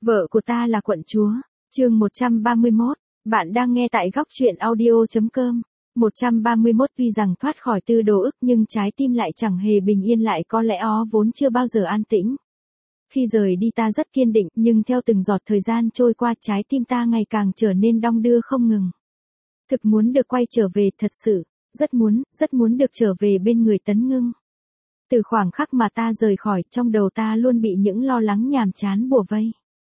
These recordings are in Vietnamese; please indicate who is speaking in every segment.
Speaker 1: Vợ của ta là quận chúa. Chương 131. Bạn đang nghe tại góc truyện audio.com. 131 Tuy rằng thoát khỏi tư đồ ức nhưng trái tim lại chẳng hề bình yên, lại có lẽ vốn chưa bao giờ an tĩnh. Khi rời đi ta rất kiên định, nhưng theo từng giọt thời gian trôi qua trái tim ta ngày càng trở nên đong đưa không ngừng. Thực muốn được quay trở về, thật sự, rất muốn được trở về bên người Tấn Ngưng. Từ khoảng khắc mà ta rời khỏi, trong đầu ta luôn bị những lo lắng nhàm chán bủa vây.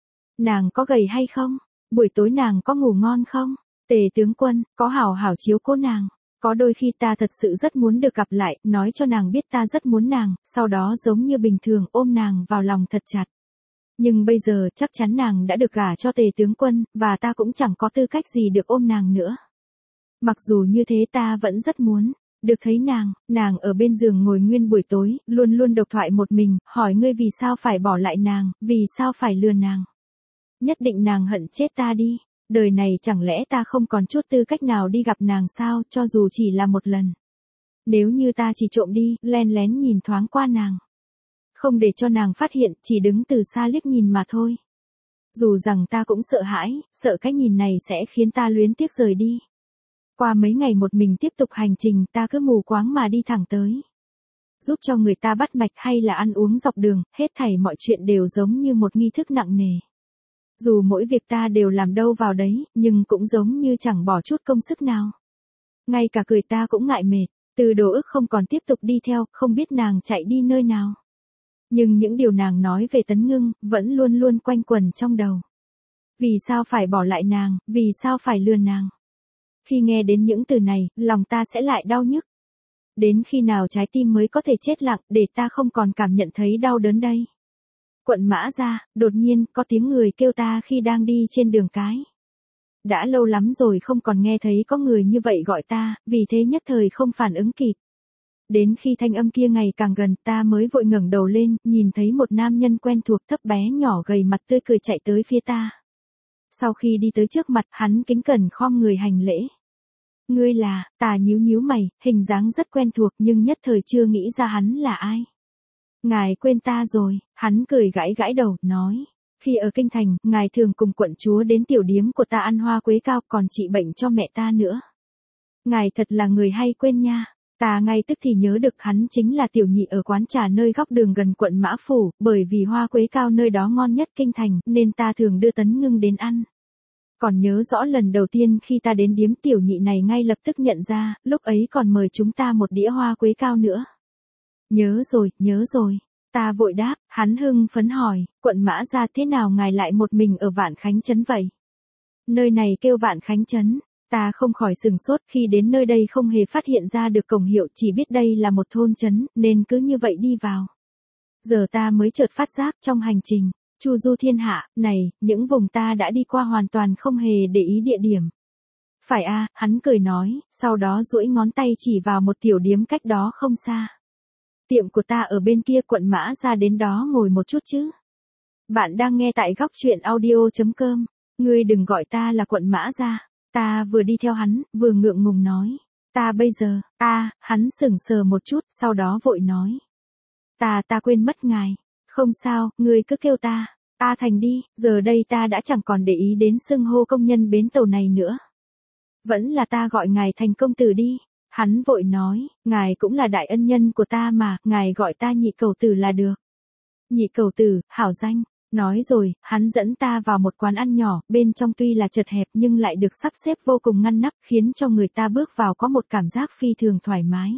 Speaker 1: Nàng có gầy hay không? Buổi tối nàng có ngủ ngon không? Tề tướng quân, có hảo hảo chiếu cố nàng. Có đôi khi ta thật sự rất muốn được gặp lại, nói cho nàng biết ta rất muốn nàng, sau đó giống như bình thường ôm nàng vào lòng thật chặt. Nhưng bây giờ chắc chắn nàng đã được gả cho Tề tướng quân, và ta cũng chẳng có tư cách gì được ôm nàng nữa. Mặc dù như thế ta vẫn rất muốn được thấy nàng ở bên giường ngồi nguyên buổi tối, luôn luôn độc thoại một mình, hỏi ngươi vì sao phải bỏ lại nàng, vì sao phải lừa nàng. Nhất định nàng hận chết ta đi, đời này chẳng lẽ ta không còn chút tư cách nào đi gặp nàng sao, cho dù chỉ là một lần. Nếu như ta chỉ trộm đi, len lén nhìn thoáng qua nàng. Không để cho nàng phát hiện, chỉ đứng từ xa liếc nhìn mà thôi. Dù rằng ta cũng sợ hãi, sợ cái nhìn này sẽ khiến ta luyến tiếc rời đi. Qua mấy ngày một mình tiếp tục hành trình, ta cứ mù quáng mà đi thẳng tới. Giúp cho người ta bắt mạch hay là ăn uống dọc đường, hết thảy mọi chuyện đều giống như một nghi thức nặng nề. Dù mỗi việc ta đều làm đâu vào đấy, nhưng cũng giống như chẳng bỏ chút công sức nào. Ngay cả cười ta cũng ngại mệt, từ đồ ức không còn tiếp tục đi theo, không biết nàng chạy đi nơi nào. Nhưng những điều nàng nói về Tấn Ngưng, vẫn luôn luôn quanh quẩn trong đầu. Vì sao phải bỏ lại nàng, vì sao phải lừa nàng? Khi nghe đến những từ này, lòng ta sẽ lại đau nhức. Đến khi nào trái tim mới có thể chết lặng, để ta không còn cảm nhận thấy đau đớn đây? Quận Mã Gia, đột nhiên, có tiếng người kêu ta khi đang đi trên đường cái. Đã lâu lắm rồi không còn nghe thấy có người như vậy gọi ta, vì thế nhất thời không phản ứng kịp. Đến khi thanh âm kia ngày càng gần, ta mới vội ngẩng đầu lên, nhìn thấy một nam nhân quen thuộc thấp bé nhỏ gầy, mặt tươi cười chạy tới phía ta. Sau khi đi tới trước mặt, hắn kính cẩn khom người hành lễ. Ngươi là, ta nhíu mày, hình dáng rất quen thuộc nhưng nhất thời chưa nghĩ ra hắn là ai. Ngài quên ta rồi, hắn cười gãi đầu, nói. Khi ở kinh thành, ngài thường cùng quận chúa đến tiểu điếm của ta ăn hoa quế cao, còn trị bệnh cho mẹ ta nữa. Ngài thật là người hay quên nha. Ta ngay tức thì nhớ được hắn chính là tiểu nhị ở quán trà nơi góc đường gần quận Mã Phủ, bởi vì hoa quế cao nơi đó ngon nhất kinh thành, nên ta thường đưa Tấn Ngưng đến ăn. Còn nhớ rõ lần đầu tiên khi ta đến điếm, tiểu nhị này ngay lập tức nhận ra, lúc ấy còn mời chúng ta một đĩa hoa quế cao nữa. Nhớ rồi. Ta vội đáp, hắn hưng phấn hỏi, quận Mã Gia thế nào ngài lại một mình ở Vạn Khánh Trấn vậy? Nơi này kêu Vạn Khánh Trấn. Ta không khỏi sừng sốt, khi đến nơi đây không hề phát hiện ra được cổng hiệu, chỉ biết đây là một thôn trấn, nên cứ như vậy đi vào. Giờ ta mới chợt phát giác trong hành trình chu du thiên hạ này, những vùng ta đã đi qua hoàn toàn không hề để ý địa điểm. Phải a, hắn cười nói, sau đó duỗi ngón tay chỉ vào một tiểu điếm cách đó không xa. Tiệm của ta ở bên kia, quận Mã Gia đến đó ngồi một chút chứ. Bạn đang nghe tại góc truyện audio.com. Ngươi đừng gọi ta là quận Mã Gia. Ta vừa đi theo hắn, vừa ngượng ngùng nói. Ta bây giờ, hắn sững sờ một chút, sau đó vội nói. Ta quên mất ngài. Không sao, ngươi cứ kêu ta Thành đi, giờ đây ta đã chẳng còn để ý đến xưng hô công nhân bến tàu này nữa. Vẫn là ta gọi ngài Thành công tử đi. Hắn vội nói, ngài cũng là đại ân nhân của ta mà, ngài gọi ta Nhị Cầu Tử là được. Nhị Cầu Tử, hảo danh. Nói rồi, hắn dẫn ta vào một quán ăn nhỏ, bên trong tuy là chật hẹp nhưng lại được sắp xếp vô cùng ngăn nắp, khiến cho người ta bước vào có một cảm giác phi thường thoải mái.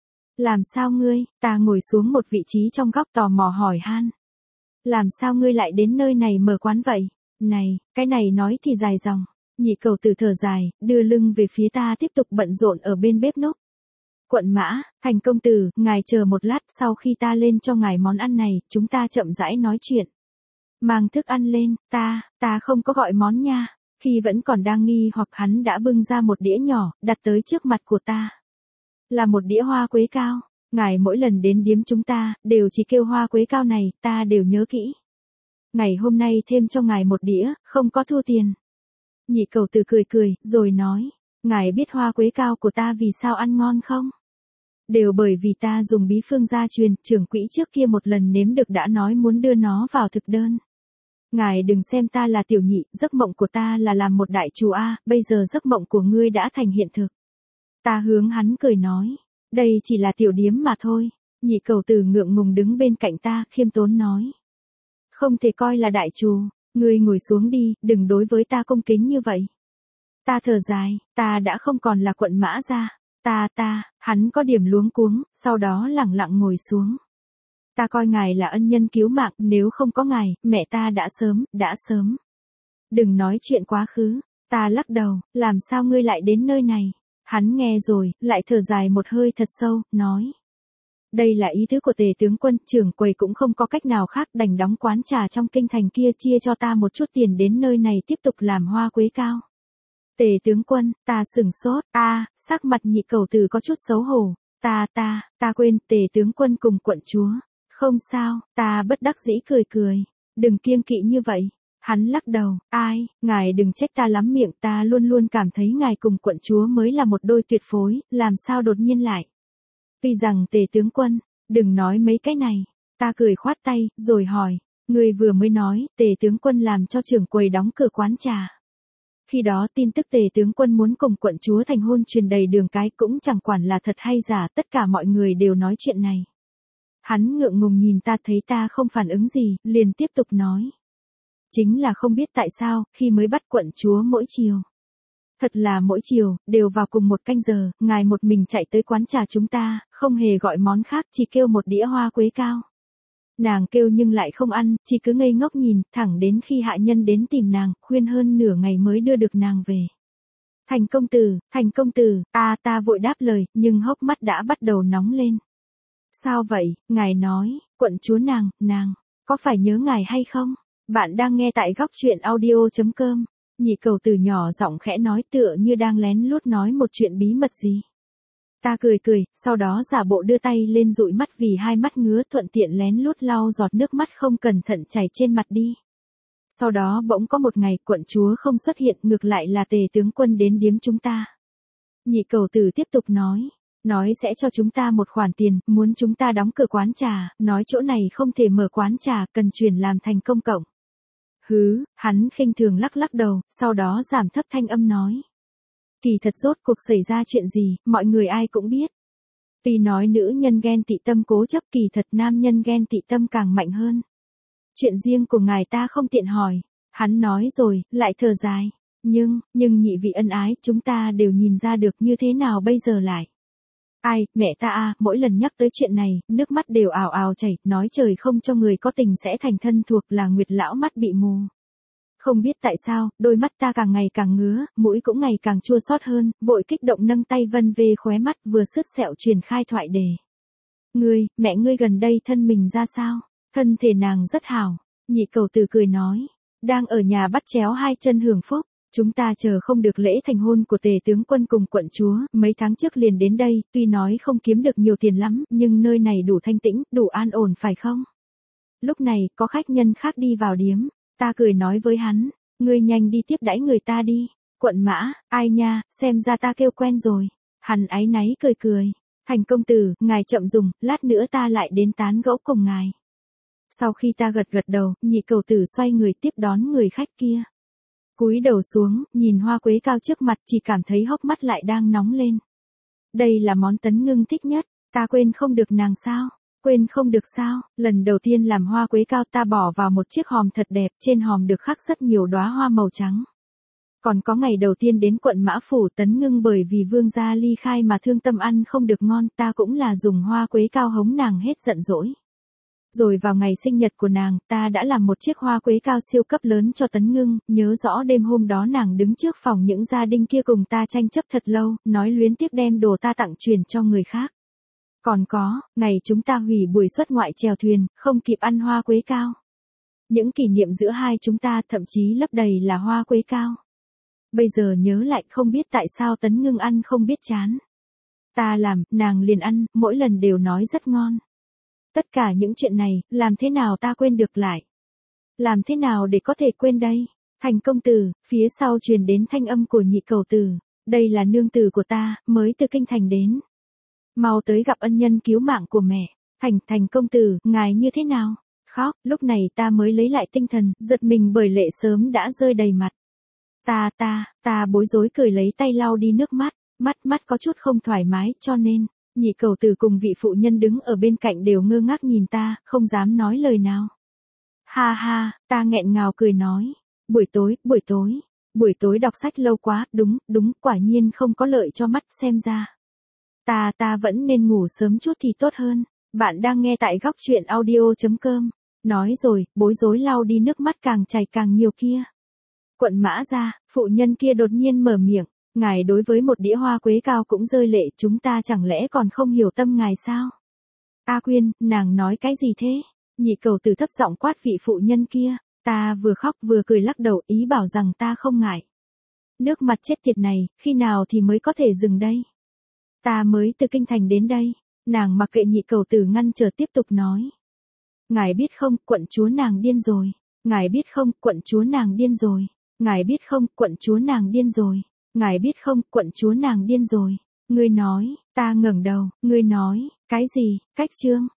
Speaker 1: Làm sao ngươi? Ta ngồi xuống một vị trí trong góc tò mò hỏi han. Làm sao ngươi lại đến nơi này mở quán vậy? Này, cái này nói thì dài dòng. Nhị Cầu Tử thở dài, đưa lưng về phía ta tiếp tục bận rộn ở bên bếp núc. Quận Mã, Thành công tử, ngài chờ một lát, sau khi ta lên cho ngài món ăn này, chúng ta chậm rãi nói chuyện. Mang thức ăn lên, ta không có gọi món nha. Khi vẫn còn đang nghi hoặc, hắn đã bưng ra một đĩa nhỏ, đặt tới trước mặt của ta. Là một đĩa hoa quế cao. Ngài mỗi lần đến điếm chúng ta, đều chỉ kêu hoa quế cao này, ta đều nhớ kỹ. Ngày hôm nay thêm cho ngài một đĩa, không có thu tiền. Nhị Cầu Tử cười, rồi nói. Ngài biết hoa quế cao của ta vì sao ăn ngon không? Đều bởi vì ta dùng bí phương gia truyền, trưởng quỹ trước kia một lần nếm được đã nói muốn đưa nó vào thực đơn. Ngài đừng xem ta là tiểu nhị, giấc mộng của ta là làm một đại chủ a, bây giờ giấc mộng của ngươi đã thành hiện thực. Ta hướng hắn cười nói, đây chỉ là tiểu điếm mà thôi. Nhị cầu tử ngượng ngùng đứng bên cạnh ta, khiêm tốn nói. Không thể coi là đại trù, ngươi ngồi xuống đi, đừng đối với ta cung kính như vậy. Ta thở dài, ta đã không còn là quận Mã Gia. Hắn có điểm luống cuống, sau đó lẳng lặng ngồi xuống. Ta coi ngài là ân nhân cứu mạng, nếu không có ngài, mẹ ta đã sớm. Đừng nói chuyện quá khứ, ta lắc đầu, làm sao ngươi lại đến nơi này? Hắn nghe rồi, lại thở dài một hơi thật sâu, nói. Đây là ý tứ của Tề tướng quân, trưởng quầy cũng không có cách nào khác, đành đóng quán trà trong kinh thành kia chia cho ta một chút tiền đến nơi này tiếp tục làm hoa quế cao. Tề tướng quân, ta sửng sốt, sắc mặt nhị cầu tử có chút xấu hổ, ta quên, Tề tướng quân cùng quận chúa. Không sao, ta bất đắc dĩ cười, đừng kiêng kỵ như vậy. Hắn lắc đầu, ngài đừng trách ta lắm miệng, ta luôn luôn cảm thấy ngài cùng quận chúa mới là một đôi tuyệt phối, làm sao đột nhiên lại. Tuy rằng Tề tướng quân, đừng nói mấy cái này, ta cười khoát tay, rồi hỏi, người vừa mới nói, Tề tướng quân làm cho trưởng quầy đóng cửa quán trà. Khi đó tin tức Tề tướng quân muốn cùng quận chúa thành hôn truyền đầy đường cái cũng chẳng quản là thật hay giả, tất cả mọi người đều nói chuyện này. Hắn ngượng ngùng nhìn ta thấy ta không phản ứng gì, liền tiếp tục nói. Chính là không biết tại sao, khi mới bắt quận chúa mỗi chiều. Thật là mỗi chiều, đều vào cùng một canh giờ, ngài một mình chạy tới quán trà chúng ta, không hề gọi món khác, chỉ kêu một đĩa hoa quế cao. Nàng kêu nhưng lại không ăn, chỉ cứ ngây ngốc nhìn, thẳng đến khi hạ nhân đến tìm nàng, khuyên hơn nửa ngày mới đưa được nàng về. Thành công tử, ta vội đáp lời, nhưng hốc mắt đã bắt đầu nóng lên. Sao vậy, ngài nói, quận chúa nàng, có phải nhớ ngài hay không? Bạn đang nghe tại góc truyện audio.com. Nhị cầu tử nhỏ giọng khẽ nói tựa như đang lén lút nói một chuyện bí mật gì. Ta cười, sau đó giả bộ đưa tay lên dụi mắt vì hai mắt ngứa, thuận tiện lén lút lau giọt nước mắt không cẩn thận chảy trên mặt đi. Sau đó bỗng có một ngày quận chúa không xuất hiện, ngược lại là Tề tướng quân đến điếm chúng ta. Nhị cầu tử tiếp tục nói sẽ cho chúng ta một khoản tiền, muốn chúng ta đóng cửa quán trà, nói chỗ này không thể mở quán trà, cần chuyển làm thành công cộng. Hắn khinh thường lắc đầu, sau đó giảm thấp thanh âm nói. Kỳ thật rốt cuộc xảy ra chuyện gì, mọi người ai cũng biết. Tuy nói nữ nhân ghen tị tâm cố chấp, kỳ thật nam nhân ghen tị tâm càng mạnh hơn. Chuyện riêng của ngài ta không tiện hỏi. Hắn nói rồi, lại thở dài. Nhưng nhị vị ân ái, chúng ta đều nhìn ra được, như thế nào bây giờ lại. Mẹ ta mỗi lần nhắc tới chuyện này, nước mắt đều ào ào chảy, nói trời không cho người có tình sẽ thành thân, thuộc là Nguyệt lão mắt bị mù. Không biết tại sao, đôi mắt ta càng ngày càng ngứa, mũi cũng ngày càng chua xót hơn, vội kích động nâng tay vân về khóe mắt, vừa sứt sẹo truyền khai thoại đề. Mẹ ngươi gần đây thân mình ra sao? Thân thể nàng rất hảo. Nhị cầu tử cười nói, đang ở nhà bắt chéo hai chân hưởng phúc. Chúng ta chờ không được lễ thành hôn của Tề tướng quân cùng quận chúa, mấy tháng trước liền đến đây, tuy nói không kiếm được nhiều tiền lắm, nhưng nơi này đủ thanh tĩnh, đủ an ổn phải không? Lúc này, có khách nhân khác đi vào điếm, ta cười nói với hắn, ngươi nhanh đi tiếp đãi người ta đi. Quận Mã, ai nha, xem ra ta kêu quen rồi. Hắn áy náy cười. Thành công tử, ngài chậm dùng, lát nữa ta lại đến tán gẫu cùng ngài. Sau khi ta gật đầu, nhị cầu tử xoay người tiếp đón người khách kia. Cúi đầu xuống, nhìn hoa quế cao trước mặt, chỉ cảm thấy hốc mắt lại đang nóng lên. Đây là món Tấn Ngưng thích nhất, ta quên không được nàng sao? Quên không được sao? Lần đầu tiên làm hoa quế cao ta bỏ vào một chiếc hòm thật đẹp, trên hòm được khắc rất nhiều đóa hoa màu trắng. Còn có ngày đầu tiên đến quận Mã Phủ, Tấn Ngưng bởi vì vương gia ly khai mà thương tâm ăn không được ngon, ta cũng là dùng hoa quế cao hống nàng hết giận dỗi. Rồi vào ngày sinh nhật của nàng, ta đã làm một chiếc hoa quế cao siêu cấp lớn cho Tấn Ngưng, nhớ rõ đêm hôm đó nàng đứng trước phòng những gia đình kia cùng ta tranh chấp thật lâu, nói luyến tiếc đem đồ ta tặng truyền cho người khác. Còn có, ngày chúng ta hủy buổi xuất ngoại chèo thuyền, không kịp ăn hoa quế cao. Những kỷ niệm giữa hai chúng ta thậm chí lấp đầy là hoa quế cao. Bây giờ nhớ lại không biết tại sao Tấn Ngưng ăn không biết chán. Ta làm, nàng liền ăn, mỗi lần đều nói rất ngon. Tất cả những chuyện này, làm thế nào ta quên được lại? Làm thế nào để có thể quên đây? Thành công tử, phía sau truyền đến thanh âm của nhị cầu tử. Đây là nương tử của ta, mới từ kinh thành đến. Mau tới gặp ân nhân cứu mạng của mẹ. Thành công tử, ngài như thế nào? Khóc, lúc này ta mới lấy lại tinh thần, giật mình bởi lệ sớm đã rơi đầy mặt. Ta bối rối cười lấy tay lau đi nước mắt, mắt có chút không thoải mái cho nên, nhị cầu tử cùng vị phụ nhân đứng ở bên cạnh đều ngơ ngác nhìn ta, không dám nói lời nào. Ha ha, ta nghẹn ngào cười nói, buổi tối đọc sách lâu quá, đúng, quả nhiên không có lợi cho mắt xem ra. Ta vẫn nên ngủ sớm chút thì tốt hơn. Bạn đang nghe tại góc chuyện audio.com. Nói rồi, bối rối lau đi nước mắt càng chảy càng nhiều kia. Quận Mã ra, phụ nhân kia đột nhiên mở miệng, ngài đối với một đĩa hoa quế cao cũng rơi lệ, chúng ta chẳng lẽ còn không hiểu tâm ngài sao? A Quyên, nàng nói cái gì thế? Nhị cầu tử thấp giọng quát vị phụ nhân kia, ta vừa khóc vừa cười lắc đầu ý bảo rằng ta không ngại. Nước mặt chết tiệt này, khi nào thì mới có thể dừng đây? Ta mới từ kinh thành đến đây. Nàng mặc kệ nhị cầu tử ngăn trở tiếp tục nói. Ngài biết không, quận chúa nàng điên rồi. Ngài biết không, quận chúa nàng điên rồi. Ngài biết không, quận chúa nàng điên rồi. Ngài biết không, quận chúa nàng điên rồi. Ngươi nói, ta ngẩng đầu, ngươi nói, cái gì, cách trương,